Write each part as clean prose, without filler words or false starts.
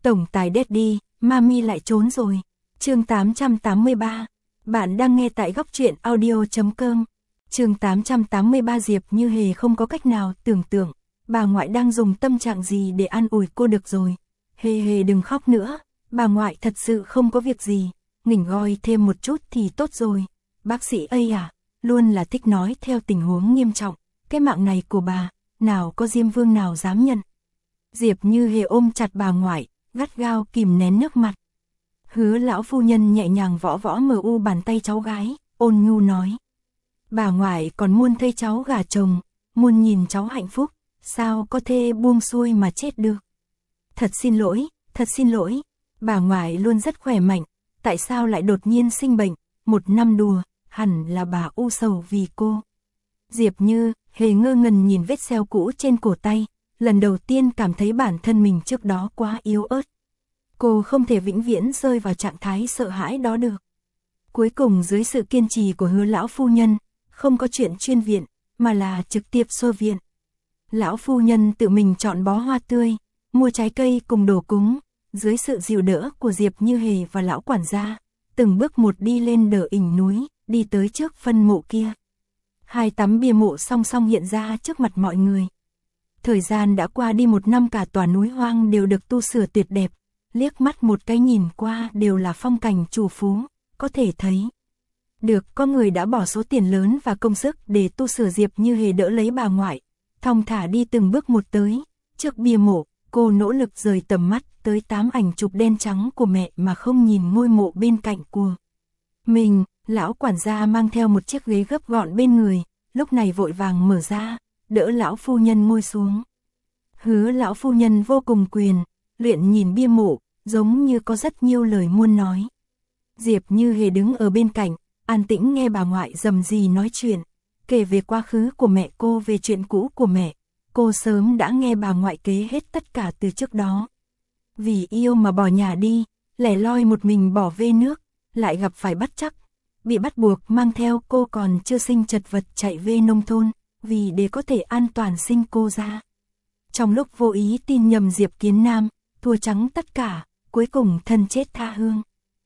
Tổng tài Daddy, Mami lại trốn rồi. Chương 883. Bạn đang nghe tại góc truyện audio.com. Chương 883. Diệp Như Hề không có cách nào tưởng tượng bà ngoại đang dùng tâm trạng gì để an ủi cô được rồi. Hề Hề đừng khóc nữa, bà ngoại thật sự không có việc gì, nghỉ ngơi thêm một chút thì tốt rồi. Bác sĩ ấy à, luôn là thích nói theo tình huống nghiêm trọng, cái mạng này của bà, nào có Diêm Vương nào dám nhận. Diệp Như Hề ôm chặt bà ngoại, gắt gao kìm nén nước mặt. Hứa lão phu nhân nhẹ nhàng võ võ bàn tay cháu gái, ôn nhu nói. Bà ngoại còn muốn thấy cháu gả chồng, muốn nhìn cháu hạnh phúc, sao có thể buông xuôi mà chết được. Thật xin lỗi, bà ngoại luôn rất khỏe mạnh, tại sao lại đột nhiên sinh bệnh, một năm đùa, hẳn là bà u sầu vì cô. Diệp Như Hề ngơ ngẩn nhìn vết sẹo cũ trên cổ tay, lần đầu tiên cảm thấy bản thân mình trước đó quá yếu ớt. Cô không thể vĩnh viễn rơi vào trạng thái sợ hãi đó được. Cuối cùng dưới sự kiên trì của Hứa lão phu nhân, không có chuyện chuyên viện, mà là trực tiếp xô viện. Lão phu nhân tự mình chọn bó hoa tươi, mua trái cây cùng đồ cúng, dưới sự dìu đỡ của Diệp Như Hề và lão quản gia, từng bước một đi lên đỡ đỉnh núi, đi tới trước phân mộ kia. Hai tấm bia mộ song song hiện ra trước mặt mọi người. Thời gian đã qua đi một năm, cả tòa núi hoang đều được tu sửa tuyệt đẹp, liếc mắt một cái nhìn qua đều là phong cảnh trù phú, có thể thấy được có người đã bỏ số tiền lớn và công sức để tu sửa. Diệp Như Hề đỡ lấy bà ngoại, thong thả đi từng bước một tới trước bia mộ, cô nỗ lực rời tầm mắt tới 8 ảnh chụp đen trắng của mẹ mà không nhìn ngôi mộ bên cạnh của mình. Lão quản gia mang theo một chiếc ghế gấp gọn bên người, lúc này vội vàng mở ra, đỡ lão phu nhân ngồi xuống. Hứa lão phu nhân vô cùng quyền luyện nhìn bia mộ, giống như có rất nhiều lời muốn nói. Diệp Như Hề đứng ở bên cạnh, an tĩnh nghe bà ngoại rầm rì nói chuyện, kể về quá khứ của mẹ cô, về chuyện cũ của mẹ. Cô sớm đã nghe bà ngoại kể hết tất cả từ trước đó. Vì yêu mà bỏ nhà đi, lẻ loi một mình bỏ về nước, lại gặp phải bất trắc, bị bắt buộc mang theo cô còn chưa sinh chật vật chạy về nông thôn, vì để có thể an toàn sinh cô ra. Trong lúc vô ý tin nhầm Diệp Kiến Nam, thua trắng tất cả, cuối cùng thân chết tha hương.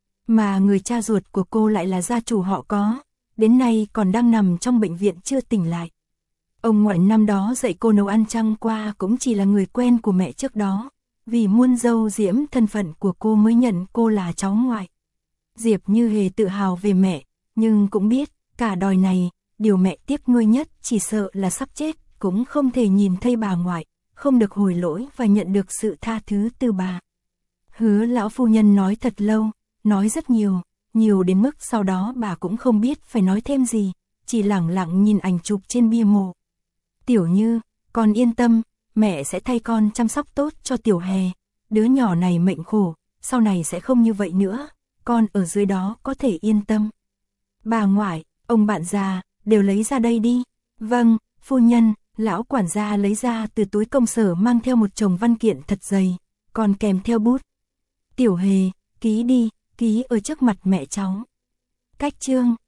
Mà người cha ruột của cô lại là gia chủ họ Có, đến nay còn đang nằm trong bệnh viện chưa tỉnh lại. Ông ngoại năm đó dạy cô nấu ăn chẳng qua cũng chỉ là người quen của mẹ trước đó, vì muôn dâu diễm thân phận của cô mới nhận cô là cháu ngoại. Diệp Như Hề tự hào về mẹ, nhưng cũng biết, cả đời này, điều mẹ tiếc nuối nhất chỉ sợ là sắp chết, cũng không thể nhìn thấy bà ngoại, không được hồi lỗi và nhận được sự tha thứ từ bà. Hứa lão phu nhân nói thật lâu, nói rất nhiều đến mức sau đó bà cũng không biết phải nói thêm gì, chỉ lẳng lặng nhìn ảnh chụp trên bia mộ. Tiểu Như, con yên tâm, mẹ sẽ thay con chăm sóc tốt cho Tiểu Hề, đứa nhỏ này mệnh khổ, sau này sẽ không như vậy nữa, con ở dưới đó có thể yên tâm. Bà ngoại, ông bạn già, đều lấy ra đây đi. Vâng, phu nhân. Lão quản gia lấy ra từ túi công sở mang theo một chồng văn kiện thật dày, còn kèm theo bút. Tiểu Hề, ký đi, ký ở trước mặt mẹ cháu. Cách chương